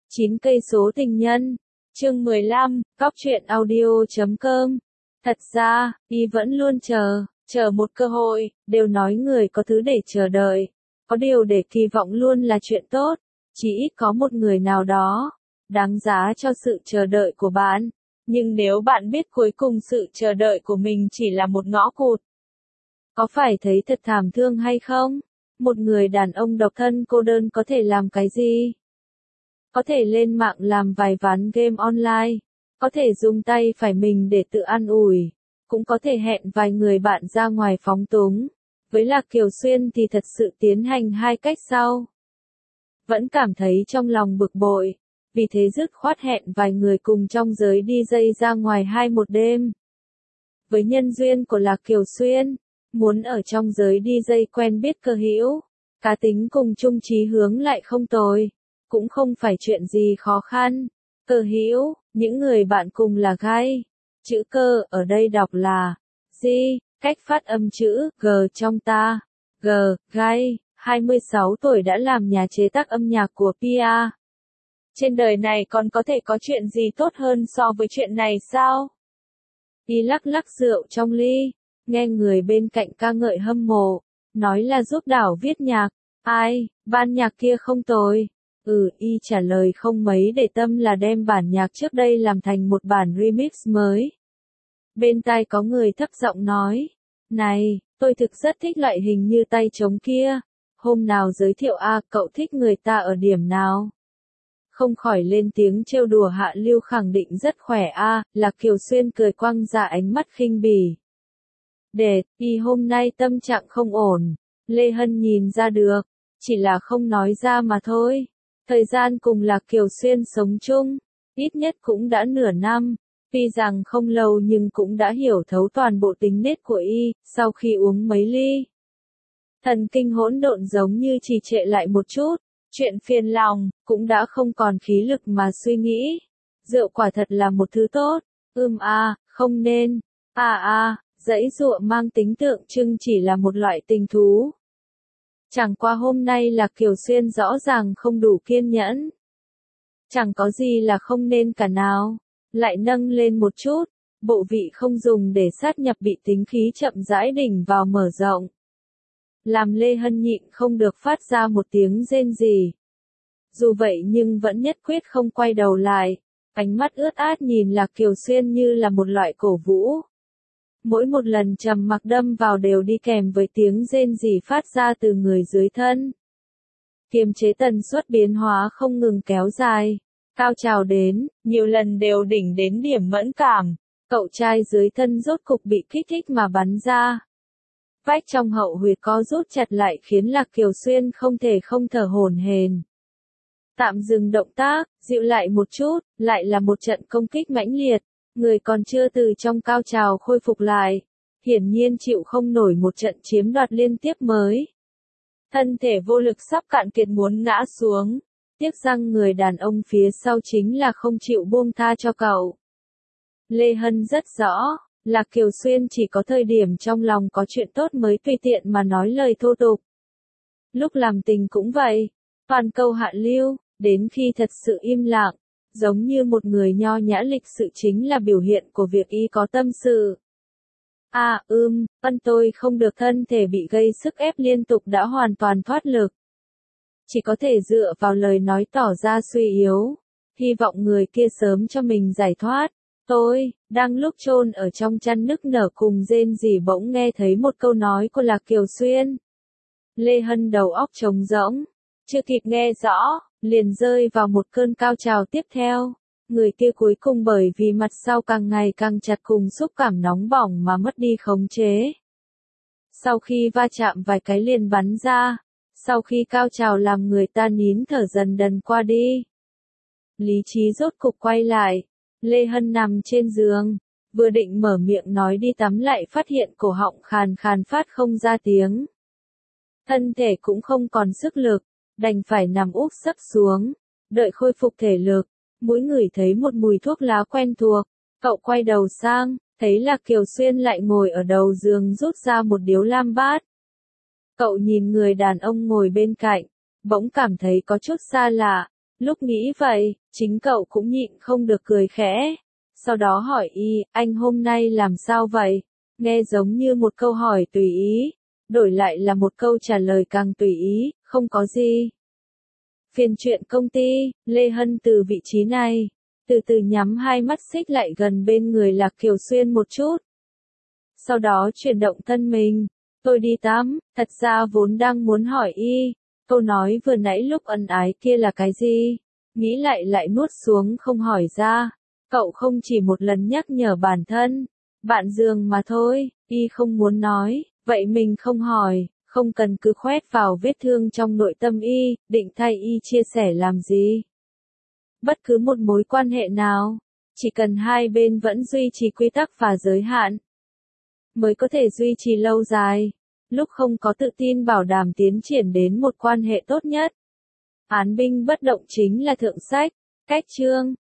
9 cây số tình nhân. Chương 15, Góc truyện audio.com. Thật ra, y vẫn luôn chờ một cơ hội, đều nói người có thứ để chờ đợi, có điều để kỳ vọng luôn là chuyện tốt, chỉ ít có một người nào đó, đáng giá cho sự chờ đợi của bạn. Nhưng nếu bạn biết cuối cùng sự chờ đợi của mình chỉ là một ngõ cụt, có phải thấy thật thảm thương hay không? Một người đàn ông độc thân cô đơn có thể làm cái gì? Có thể lên mạng làm vài ván game online, có thể dùng tay phải mình để tự an ủi, cũng có thể hẹn vài người bạn ra ngoài phóng túng. Với Lạc Kiều Xuyên thì thật sự tiến hành hai cách sau. Vẫn cảm thấy trong lòng bực bội, vì thế dứt khoát hẹn vài người cùng trong giới DJ ra ngoài 1 đêm. Với nhân duyên của Lạc Kiều Xuyên, muốn ở trong giới DJ quen biết cơ hữu, cá tính cùng chung chí hướng lại không tồi, cũng không phải chuyện gì khó khăn. Cơ hữu, những người bạn cùng là gay. Chữ cơ ở đây đọc là G, cách phát âm chữ G trong ta. G, gay, 26 tuổi đã làm nhà chế tác âm nhạc của Pia. Trên đời này còn có thể có chuyện gì tốt hơn so với chuyện này sao? Y lắc lắc rượu trong ly, nghe người bên cạnh ca ngợi hâm mộ, nói là giúp đảo viết nhạc. Ai, ban nhạc kia không tồi. Y trả lời không mấy để tâm là đem bản nhạc trước đây làm thành một bản remix mới. Bên tai có người thấp giọng nói, này, tôi thực rất thích loại hình như tay trống kia, hôm nào giới thiệu cậu thích người ta ở điểm nào? Không khỏi lên tiếng trêu đùa hạ lưu khẳng định rất khỏe Lạc Kiều Xuyên cười quăng ra ánh mắt khinh bỉ. Y hôm nay tâm trạng không ổn, Lê Hân nhìn ra được, chỉ là không nói ra mà thôi. Thời gian cùng Lạc Kiều Xuyên sống chung, ít nhất cũng đã nửa năm, tuy rằng không lâu nhưng cũng đã hiểu thấu toàn bộ tính nết của y, sau khi uống mấy ly. Thần kinh hỗn độn giống như trì trệ lại một chút, chuyện phiền lòng, cũng đã không còn khí lực mà suy nghĩ. Rượu quả thật là một thứ tốt, không nên, giãy giụa mang tính tượng trưng chỉ là một loại tình thú. Chẳng qua hôm nay Lạc Kiều Xuyên rõ ràng không đủ kiên nhẫn. Chẳng có gì là không nên cả nào. Lại nâng lên một chút, bộ vị không dùng để sát nhập bị tính khí chậm rãi đỉnh vào mở rộng. Làm Lê Hân nhịn không được phát ra một tiếng rên rỉ. Dù vậy nhưng vẫn nhất quyết không quay đầu lại, ánh mắt ướt át nhìn Lạc Kiều Xuyên như là một loại cổ vũ. Mỗi một lần trầm mặc đâm vào đều đi kèm với tiếng rên rỉ phát ra từ người dưới thân. Kiềm chế tần suất biến hóa không ngừng kéo dài. Cao trào đến, nhiều lần đều đỉnh đến điểm mẫn cảm. Cậu trai dưới thân rốt cục bị kích thích mà bắn ra. Vách trong hậu huyệt có rút chặt lại khiến Lạc Kiều Xuyên không thể không thở hổn hển. Tạm dừng động tác, dịu lại một chút, lại là một trận công kích mãnh liệt. Người còn chưa từ trong cao trào khôi phục lại, hiển nhiên chịu không nổi một trận chiếm đoạt liên tiếp mới. Thân thể vô lực sắp cạn kiệt muốn ngã xuống, tiếc rằng người đàn ông phía sau chính là không chịu buông tha cho cậu. Lê Hân rất rõ, Lạc Kiều Xuyên chỉ có thời điểm trong lòng có chuyện tốt mới tùy tiện mà nói lời thô tục. Lúc làm tình cũng vậy, toàn câu hạ lưu, đến khi thật sự im lặng. Giống như một người nho nhã lịch sự chính là biểu hiện của việc y có tâm sự. Tôi không được, thân thể bị gây sức ép liên tục đã hoàn toàn thoát lực. Chỉ có thể dựa vào lời nói tỏ ra suy yếu. Hy vọng người kia sớm cho mình giải thoát. Tôi, đang lúc chôn ở trong chăn nức nở cùng rên rỉ bỗng nghe thấy một câu nói của Lạc Kiều Xuyên. Lê Hân đầu óc trống rỗng. Chưa kịp nghe rõ, liền rơi vào một cơn cao trào tiếp theo. Người kia cuối cùng bởi vì mặt sau càng ngày càng chặt cùng xúc cảm nóng bỏng mà mất đi khống chế. Sau khi va chạm vài cái liền bắn ra, sau khi cao trào làm người ta nín thở dần dần qua đi. Lý trí rốt cục quay lại, Lê Hân nằm trên giường, vừa định mở miệng nói đi tắm lại phát hiện cổ họng khàn khàn phát không ra tiếng. Thân thể cũng không còn sức lực. Đành phải nằm úp sấp xuống, đợi khôi phục thể lực, mỗi người thấy một mùi thuốc lá quen thuộc, cậu quay đầu sang, thấy Lạc Kiều Xuyên lại ngồi ở đầu giường rút ra một điếu lam bát. Cậu nhìn người đàn ông ngồi bên cạnh, bỗng cảm thấy có chút xa lạ, Lúc nghĩ vậy, chính cậu cũng nhịn không được cười khẽ. Sau đó hỏi y, anh hôm nay làm sao vậy? Nghe giống như một câu hỏi tùy ý, đổi lại là một câu trả lời càng tùy ý, không có gì. Phiền chuyện công ty, Lê Hân từ vị trí này, từ từ nhắm hai mắt xích lại gần bên người Lạc Kiều Xuyên một chút. Sau đó chuyển động thân mình, tôi đi tắm, thật ra vốn đang muốn hỏi y, câu nói vừa nãy lúc ân ái kia là cái gì? Nghĩ lại nuốt xuống không hỏi ra. Cậu không chỉ một lần nhắc nhở bản thân, bạn giường mà thôi, y không muốn nói, vậy mình không hỏi, không cần cứ khoét vào vết thương trong nội tâm y, định thay y chia sẻ làm gì. Bất cứ một mối quan hệ nào, chỉ cần hai bên vẫn duy trì quy tắc và giới hạn, mới có thể duy trì lâu dài. Lúc không có tự tin bảo đảm tiến triển đến một quan hệ tốt nhất. Án binh bất động chính là thượng sách. Cách chương